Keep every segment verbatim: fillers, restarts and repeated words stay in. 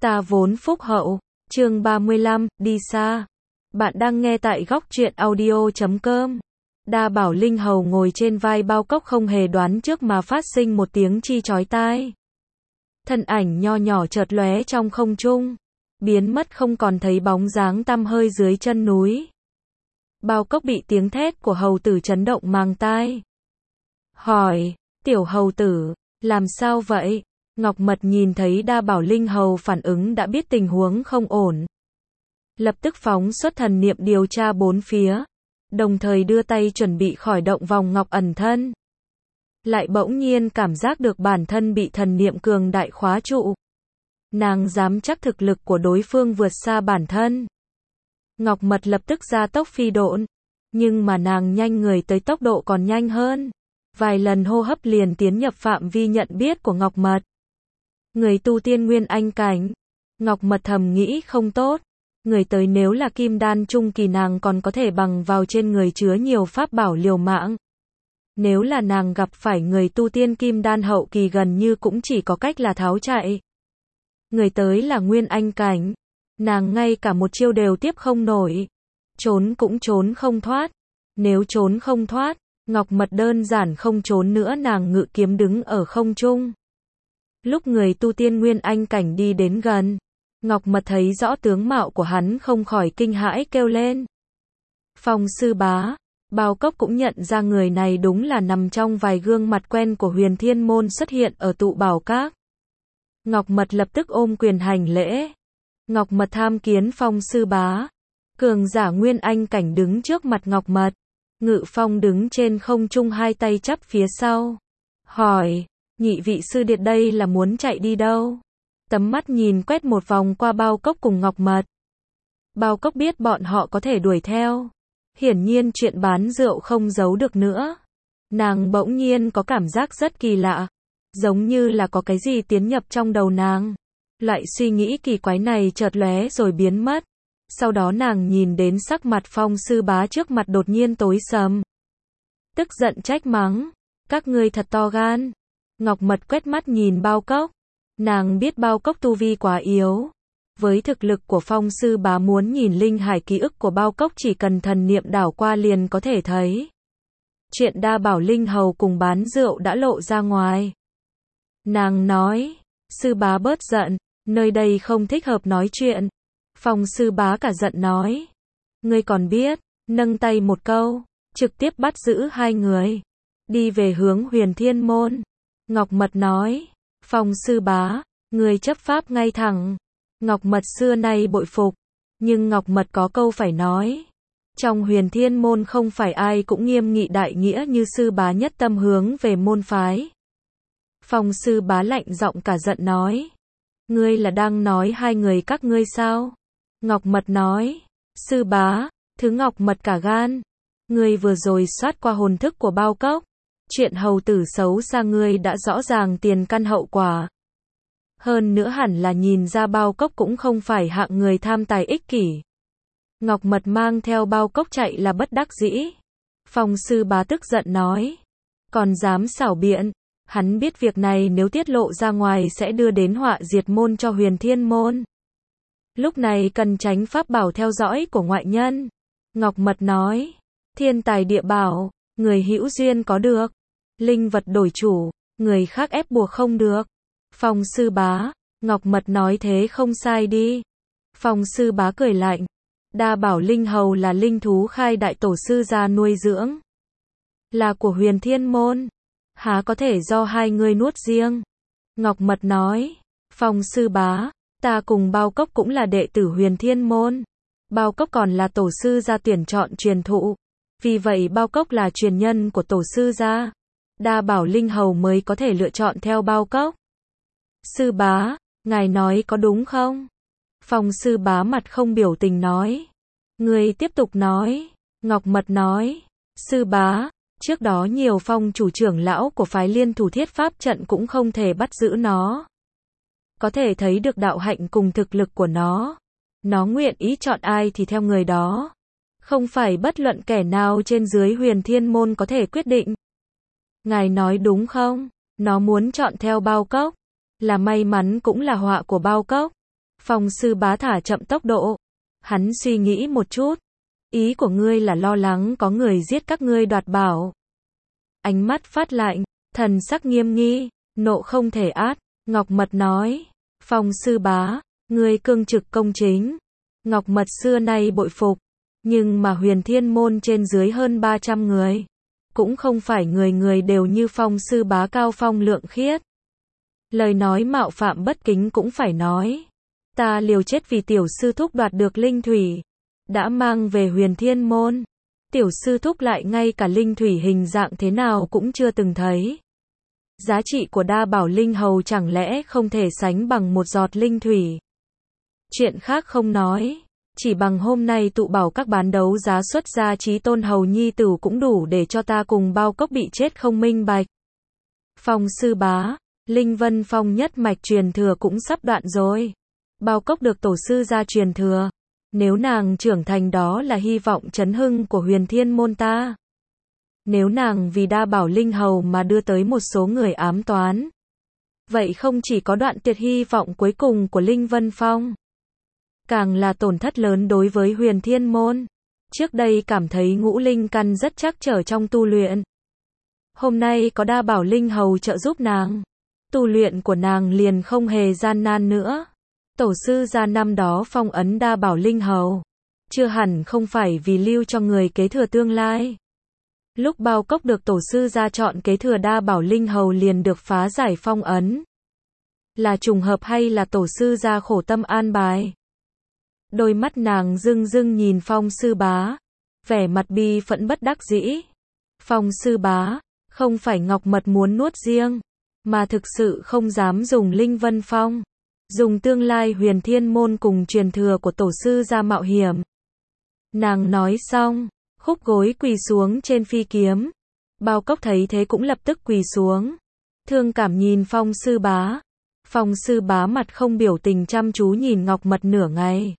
Ta vốn phúc hậu, chương ba mươi lăm, đi xa. Bạn đang nghe tại góc truyện audio chấm com. Đa bảo linh hầu ngồi trên vai bao cốc không hề đoán trước mà phát sinh một tiếng chi chói tai. Thân ảnh nho nhỏ chợt lóe trong không trung, biến mất không còn thấy bóng dáng tăm hơi dưới chân núi. Bao cốc bị tiếng thét của hầu tử chấn động màng tai. Hỏi, tiểu hầu tử, làm sao vậy? Ngọc Mật nhìn thấy đa bảo linh hầu phản ứng đã biết tình huống không ổn. Lập tức phóng xuất thần niệm điều tra bốn phía, đồng thời đưa tay chuẩn bị khởi động vòng ngọc ẩn thân. Lại bỗng nhiên cảm giác được bản thân bị thần niệm cường đại khóa trụ. Nàng dám chắc thực lực của đối phương vượt xa bản thân. Ngọc Mật lập tức ra tốc phi độn, nhưng mà nàng nhanh người tới tốc độ còn nhanh hơn. Vài lần hô hấp liền tiến nhập phạm vi nhận biết của Ngọc Mật. Người tu tiên nguyên anh cảnh. Ngọc Mật thầm nghĩ không tốt. Người tới nếu là kim đan trung kỳ nàng còn có thể bằng vào trên người chứa nhiều pháp bảo liều mạng. Nếu là nàng gặp phải người tu tiên kim đan hậu kỳ gần như cũng chỉ có cách là tháo chạy. Người tới là nguyên anh cảnh. Nàng ngay cả một chiêu đều tiếp không nổi. Trốn cũng trốn không thoát. Nếu trốn không thoát, Ngọc Mật đơn giản không trốn nữa, nàng ngự kiếm đứng ở không trung. Lúc người tu tiên nguyên anh cảnh đi đến gần, Ngọc Mật thấy rõ tướng mạo của hắn không khỏi kinh hãi kêu lên. Phong sư bá. Bao cốc cũng nhận ra người này đúng là nằm trong vài gương mặt quen của Huyền Thiên Môn xuất hiện ở tụ bảo các. Ngọc Mật lập tức ôm quyền hành lễ. Ngọc Mật tham kiến Phong sư bá. Cường giả nguyên anh cảnh đứng trước mặt Ngọc Mật. Ngự Phong đứng trên không trung hai tay chắp phía sau. Hỏi, nhị vị sư điệt đây là muốn chạy đi đâu? Tấm mắt nhìn quét một vòng qua bao cốc cùng Ngọc Mật. Bao cốc biết bọn họ có thể đuổi theo. Hiển nhiên chuyện bán rượu không giấu được nữa. Nàng bỗng nhiên có cảm giác rất kỳ lạ. Giống như là có cái gì tiến nhập trong đầu nàng. Loại suy nghĩ kỳ quái này chợt lóe rồi biến mất. Sau đó nàng nhìn đến sắc mặt Phong sư bá trước mặt đột nhiên tối sầm. Tức giận trách mắng. Các ngươi thật to gan. Ngọc Mật quét mắt nhìn bao cốc. Nàng biết bao cốc tu vi quá yếu. Với thực lực của Phong sư bá muốn nhìn linh hải ký ức của bao cốc chỉ cần thần niệm đảo qua liền có thể thấy. Chuyện đa bảo linh hầu cùng bán rượu đã lộ ra ngoài. Nàng nói, sư bá bớt giận, nơi đây không thích hợp nói chuyện. Phong sư bá cả giận nói, ngươi còn biết, nâng tay một câu, trực tiếp bắt giữ hai người, đi về hướng Huyền Thiên Môn. Ngọc Mật nói, Phong sư bá, người chấp pháp ngay thẳng. Ngọc Mật xưa nay bội phục, nhưng Ngọc Mật có câu phải nói. Trong Huyền Thiên Môn không phải ai cũng nghiêm nghị đại nghĩa như sư bá nhất tâm hướng về môn phái. Phong sư bá lạnh giọng cả giận nói, ngươi là đang nói hai người các ngươi sao? Ngọc Mật nói, sư bá, thứ Ngọc Mật cả gan. Ngươi vừa rồi soát qua hồn thức của bao cốc. Chuyện hầu tử xấu xa ngươi đã rõ ràng tiền căn hậu quả. Hơn nữa hẳn là nhìn ra bao cốc cũng không phải hạng người tham tài ích kỷ. Ngọc Mật mang theo bao cốc chạy là bất đắc dĩ. Phong sư bá tức giận nói, còn dám xảo biện. Hắn biết việc này nếu tiết lộ ra ngoài sẽ đưa đến họa diệt môn cho Huyền Thiên Môn. Lúc này cần tránh pháp bảo theo dõi của ngoại nhân. Ngọc Mật nói, thiên tài địa bảo, người hữu duyên có được. Linh vật đổi chủ, người khác ép buộc không được. Phong sư bá, Ngọc Mật nói thế không sai đi. Phong sư bá cười lạnh, đa bảo linh hầu là linh thú khai đại tổ sư gia nuôi dưỡng. Là của Huyền Thiên Môn. Há có thể do hai người nuốt riêng. Ngọc Mật nói, Phong sư bá, ta cùng bao cốc cũng là đệ tử Huyền Thiên Môn. Bao cốc còn là tổ sư gia tuyển chọn truyền thụ. Vì vậy bao cốc là truyền nhân của tổ sư gia. Đa bảo linh hầu mới có thể lựa chọn theo bao cốc. Sư bá, ngài nói có đúng không? Phong sư bá mặt không biểu tình nói. Người tiếp tục nói. Ngọc Mật nói, sư bá, trước đó nhiều phong chủ trưởng lão của phái liên thủ thiết pháp trận cũng không thể bắt giữ nó. Có thể thấy được đạo hạnh cùng thực lực của nó. Nó nguyện ý chọn ai thì theo người đó. Không phải bất luận kẻ nào trên dưới Huyền Thiên Môn có thể quyết định. Ngài nói đúng không? Nó muốn chọn theo bao cốc. Là may mắn cũng là họa của bao cốc. Phong sư bá thả chậm tốc độ. Hắn suy nghĩ một chút. Ý của ngươi là lo lắng có người giết các ngươi đoạt bảo. Ánh mắt phát lạnh, thần sắc nghiêm nghi, nộ không thể át. Ngọc Mật nói, Phong sư bá, ngươi cương trực công chính. Ngọc Mật xưa nay bội phục, nhưng mà Huyền Thiên môn trên dưới hơn ba trăm người, cũng không phải người người đều như Phong sư bá cao phong lượng khiết. Lời nói mạo phạm bất kính cũng phải nói. Ta liều chết vì tiểu sư thúc đoạt được linh thủy, đã mang về Huyền Thiên môn. Tiểu sư thúc lại ngay cả linh thủy hình dạng thế nào cũng chưa từng thấy. Giá trị của đa bảo linh hầu chẳng lẽ không thể sánh bằng một giọt linh thủy. Chuyện khác không nói, chỉ bằng hôm nay tụ bảo các bán đấu giá xuất ra Chí Tôn hầu nhi tử cũng đủ để cho ta cùng Bao Cốc bị chết không minh bạch. Phong sư bá, Linh Vân Phong nhất mạch truyền thừa cũng sắp đoạn rồi. Bao Cốc được tổ sư gia truyền thừa. Nếu nàng trưởng thành đó là hy vọng chấn hưng của Huyền Thiên môn ta. Nếu nàng vì đa bảo linh hầu mà đưa tới một số người ám toán, vậy không chỉ có đoạn tuyệt hy vọng cuối cùng của Linh Vân Phong, càng là tổn thất lớn đối với Huyền Thiên môn. Trước đây cảm thấy ngũ linh căn rất trắc trở trong tu luyện. Hôm nay có đa bảo linh hầu trợ giúp nàng, tu luyện của nàng liền không hề gian nan nữa. Tổ sư gia năm đó phong ấn đa bảo linh hầu, chưa hẳn không phải vì lưu cho người kế thừa tương lai. Lúc Bao Cốc được tổ sư gia chọn kế thừa đa bảo linh hầu liền được phá giải phong ấn. Là trùng hợp hay là tổ sư gia khổ tâm an bài? Đôi mắt nàng rưng rưng nhìn Phong sư bá, vẻ mặt bi phẫn bất đắc dĩ. Phong sư bá, không phải Ngọc Mật muốn nuốt riêng, mà thực sự không dám dùng Linh Vân Phong, dùng tương lai Huyền Thiên môn cùng truyền thừa của tổ sư gia mạo hiểm. Nàng nói xong, khúc gối quỳ xuống trên phi kiếm. Bao Cốc thấy thế cũng lập tức quỳ xuống, thương cảm nhìn Phong sư bá. Phong sư bá mặt không biểu tình chăm chú nhìn Ngọc Mật nửa ngày.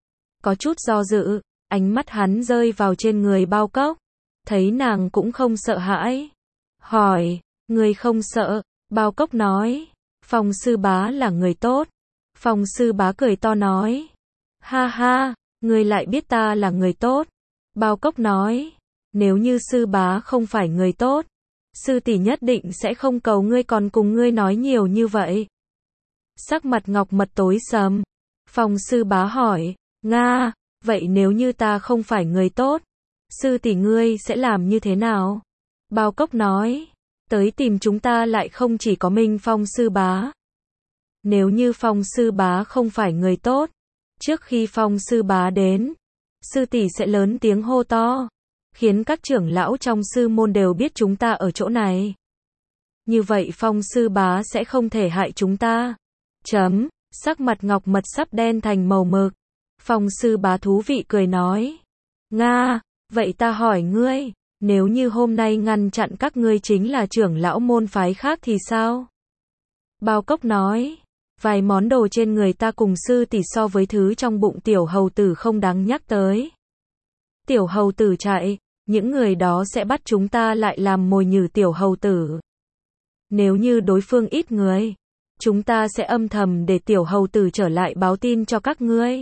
Có chút do dự, ánh mắt hắn rơi vào trên người Bao Cốc, thấy nàng cũng không sợ hãi. Hỏi, người không sợ? Bao Cốc nói, Phong sư bá là người tốt. Phong sư bá cười to nói, ha ha, người lại biết ta là người tốt. Bao Cốc nói, nếu như sư bá không phải người tốt, sư tỷ nhất định sẽ không cầu ngươi còn cùng ngươi nói nhiều như vậy. Sắc mặt Ngọc Mật tối sầm. Phong sư bá hỏi, Nga, vậy nếu như ta không phải người tốt, sư tỷ ngươi sẽ làm như thế nào? Bao Cốc nói, tới tìm chúng ta lại không chỉ có Minh Phong sư bá. Nếu như Phong sư bá không phải người tốt, trước khi Phong sư bá đến, sư tỷ sẽ lớn tiếng hô to, khiến các trưởng lão trong sư môn đều biết chúng ta ở chỗ này. Như vậy Phong sư bá sẽ không thể hại chúng ta. Chấm, sắc mặt Ngọc Mật sắp đen thành màu mực. Phong sư bá thú vị cười nói, Nga, vậy ta hỏi ngươi, nếu như hôm nay ngăn chặn các ngươi chính là trưởng lão môn phái khác thì sao? Bao Cốc nói, vài món đồ trên người ta cùng sư tỷ so với thứ trong bụng tiểu hầu tử không đáng nhắc tới. Tiểu hầu tử chạy, những người đó sẽ bắt chúng ta lại làm mồi nhử tiểu hầu tử. Nếu như đối phương ít người, chúng ta sẽ âm thầm để tiểu hầu tử trở lại báo tin cho các ngươi,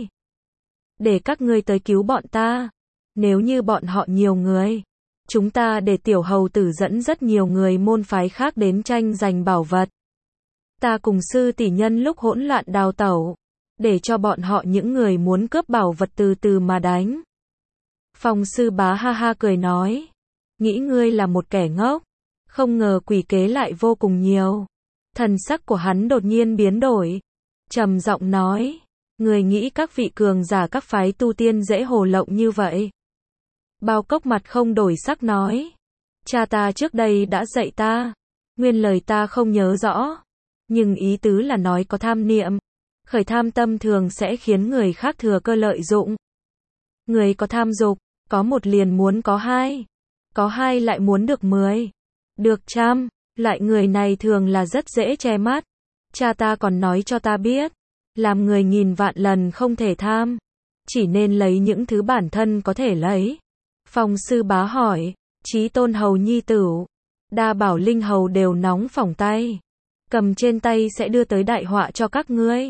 để các ngươi tới cứu bọn ta. Nếu như bọn họ nhiều người, chúng ta để tiểu hầu tử dẫn rất nhiều người môn phái khác đến tranh giành bảo vật. Ta cùng sư tỷ nhân lúc hỗn loạn đào tẩu, để cho bọn họ những người muốn cướp bảo vật từ từ mà đánh. Phong sư bá ha ha cười nói, nghĩ ngươi là một kẻ ngốc, không ngờ quỷ kế lại vô cùng nhiều. Thần sắc của hắn đột nhiên biến đổi, trầm giọng nói, người nghĩ các vị cường giả các phái tu tiên dễ hồ lộng như vậy? Bao Cốc mặt không đổi sắc nói, cha ta trước đây đã dạy ta, nguyên lời ta không nhớ rõ, nhưng ý tứ là nói có tham niệm, khởi tham tâm thường sẽ khiến người khác thừa cơ lợi dụng. Người có tham dục, có một liền muốn có hai, có hai lại muốn được mười, được trăm, loại người này thường là rất dễ che mắt. Cha ta còn nói cho ta biết, làm người nghìn vạn lần không thể tham, chỉ nên lấy những thứ bản thân có thể lấy. Phong sư bá hỏi, Chí Tôn hầu nhi tử, đa bảo linh hầu đều nóng phỏng tay, cầm trên tay sẽ đưa tới đại họa cho các ngươi.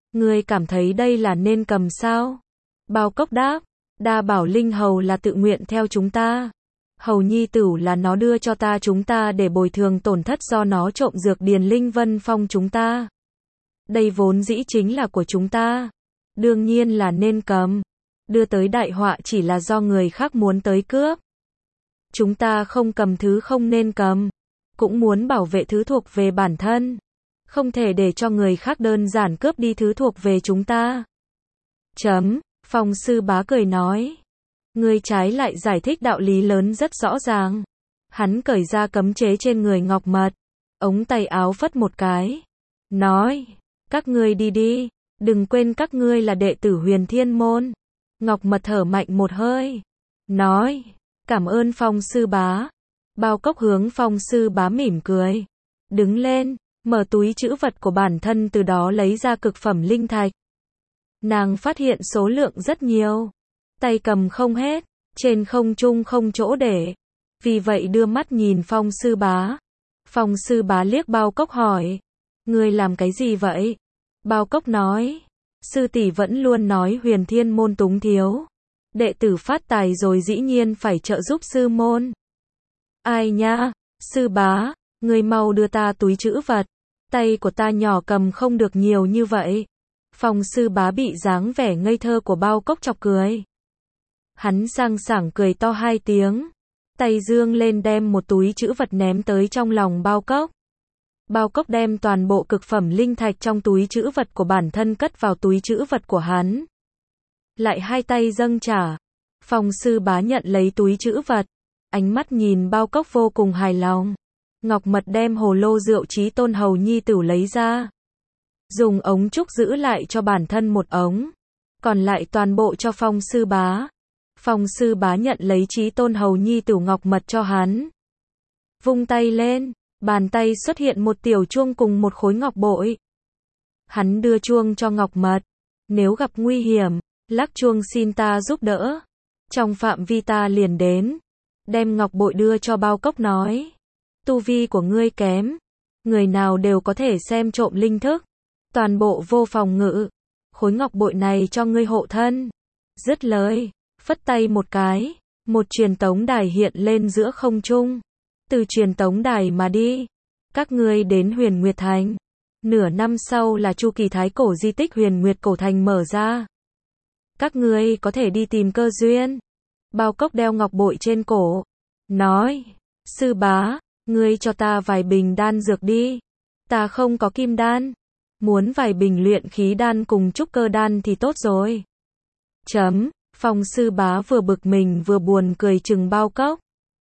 Ngươi cảm thấy đây là nên cầm sao? Bao Cốc đáp, Đa Bảo Linh Hầu là tự nguyện theo chúng ta. Hầu nhi tử là nó đưa cho ta chúng ta để bồi thường tổn thất do nó trộm dược điền Linh Vân Phong chúng ta. Đây vốn dĩ chính là của chúng ta. Đương nhiên là nên cầm. Đưa tới đại họa chỉ là do người khác muốn tới cướp. Chúng ta không cầm thứ không nên cầm. Cũng muốn bảo vệ thứ thuộc về bản thân. Không thể để cho người khác đơn giản cướp đi thứ thuộc về chúng ta. Chấm, Phong Sư Bá cười nói. Ngươi trái lại giải thích đạo lý lớn rất rõ ràng. Hắn cởi ra cấm chế trên người Ngọc Mật. Ống tay áo phất một cái. Nói, các ngươi đi đi. Đừng quên các ngươi là đệ tử Huyền Thiên Môn. Ngọc Mật thở mạnh một hơi. Nói, cảm ơn Phong Sư Bá. Bao Cốc hướng Phong Sư Bá mỉm cười. Đứng lên, mở túi trữ vật của bản thân từ đó lấy ra cực phẩm linh thạch. Nàng phát hiện số lượng rất nhiều. Tay cầm không hết, trên không trung không chỗ để. Vì vậy đưa mắt nhìn Phong Sư Bá. Phong Sư Bá liếc Bao Cốc hỏi. Ngươi làm cái gì vậy? Bao Cốc nói. Sư tỷ vẫn luôn nói Huyền Thiên Môn túng thiếu. Đệ tử phát tài rồi dĩ nhiên phải trợ giúp sư môn. Ai nha, Sư Bá, ngươi mau đưa ta túi trữ vật. Tay của ta nhỏ cầm không được nhiều như vậy. Phong Sư Bá bị dáng vẻ ngây thơ của Bao Cốc chọc cười. Hắn sang sảng cười to hai tiếng. Tay dương lên đem một túi trữ vật ném tới trong lòng Bao Cốc. Bao Cốc đem toàn bộ cực phẩm linh thạch trong túi trữ vật của bản thân cất vào túi trữ vật của hắn. Lại hai tay dâng trả. Phong Sư Bá nhận lấy túi trữ vật. Ánh mắt nhìn Bao Cốc vô cùng hài lòng. Ngọc Mật đem hồ lô rượu Chí Tôn Hầu nhi tử lấy ra. Dùng ống trúc giữ lại cho bản thân một ống. Còn lại toàn bộ cho Phong Sư Bá. Phong Sư Bá nhận lấy Chí Tôn Hầu nhi tử Ngọc Mật cho hắn. Vung tay lên, bàn tay xuất hiện một tiểu chuông cùng một khối ngọc bội. Hắn đưa chuông cho Ngọc Mật. Nếu gặp nguy hiểm, lắc chuông xin ta giúp đỡ. Trong phạm vi ta liền đến. Đem ngọc bội đưa cho Bao Cốc nói. Tu vi của ngươi kém. Người nào đều có thể xem trộm linh thức. Toàn bộ vô phòng ngự. Khối ngọc bội này cho ngươi hộ thân. Dứt lời, phất tay một cái. Một truyền tống đài hiện lên giữa không trung. Từ truyền tống đài mà đi. Các ngươi đến Huyền Nguyệt Thành. Nửa năm sau là chu kỳ thái cổ di tích Huyền Nguyệt Cổ Thành mở ra. Các ngươi có thể đi tìm cơ duyên. Bao Cốc đeo ngọc bội trên cổ. Nói, Sư Bá, ngươi cho ta vài bình đan dược đi. Ta không có kim đan. Muốn vài bình luyện khí đan cùng trúc cơ đan thì tốt rồi. Chấm, Phong Sư Bá vừa bực mình vừa buồn cười chừng Bao Cốc.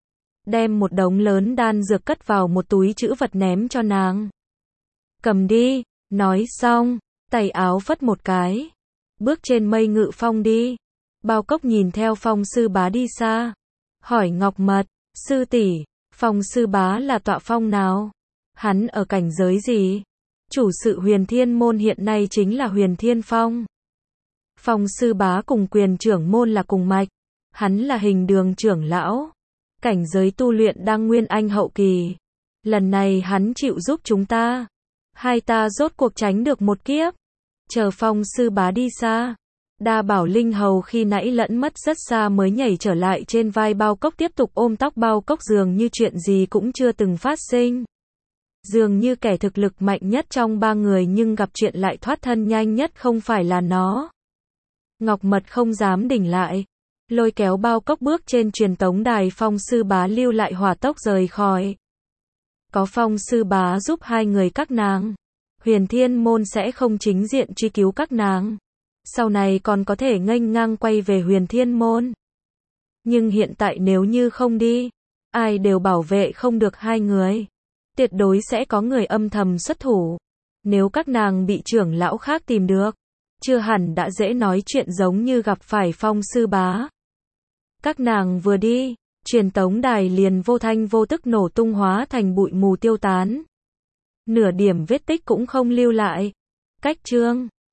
Đem một đống lớn đan dược cất vào một túi trữ vật ném cho nàng. Cầm đi, nói xong, tay áo phất một cái. Bước trên mây ngự phong đi. Bao Cốc nhìn theo Phong Sư Bá đi xa. Hỏi Ngọc Mật, sư tỷ, Phong Sư Bá là tọa phong nào? Hắn ở cảnh giới gì? Chủ sự Huyền Thiên Môn hiện nay chính là Huyền Thiên Phong. Phong Sư Bá cùng quyền trưởng môn là cùng mạch. Hắn là hình đường trưởng lão. Cảnh giới tu luyện đang nguyên anh hậu kỳ. Lần này hắn chịu giúp chúng ta. Hai ta rốt cuộc tránh được một kiếp. Chờ Phong Sư Bá đi xa. Đa Bảo Linh Hầu khi nãy lẫn mất rất xa mới nhảy trở lại trên vai Bao Cốc tiếp tục ôm tóc Bao Cốc dường như chuyện gì cũng chưa từng phát sinh. Dường như kẻ thực lực mạnh nhất trong ba người nhưng gặp chuyện lại thoát thân nhanh nhất không phải là nó. Ngọc Mật không dám đỉnh lại. Lôi kéo Bao Cốc bước trên truyền tống đài Phong Sư Bá lưu lại hỏa tốc rời khỏi. Có Phong Sư Bá giúp hai người các nàng. Huyền Thiên Môn sẽ không chính diện truy cứu các nàng. Sau này còn có thể nghênh ngang quay về Huyền Thiên Môn. Nhưng hiện tại nếu như không đi, ai đều bảo vệ không được hai người. Tuyệt đối sẽ có người âm thầm xuất thủ. Nếu các nàng bị trưởng lão khác tìm được, chưa hẳn đã dễ nói chuyện giống như gặp phải Phong Sư Bá. Các nàng vừa đi, truyền tống đài liền vô thanh vô tức nổ tung hóa thành bụi mù tiêu tán. Nửa điểm vết tích cũng không lưu lại. Cách chương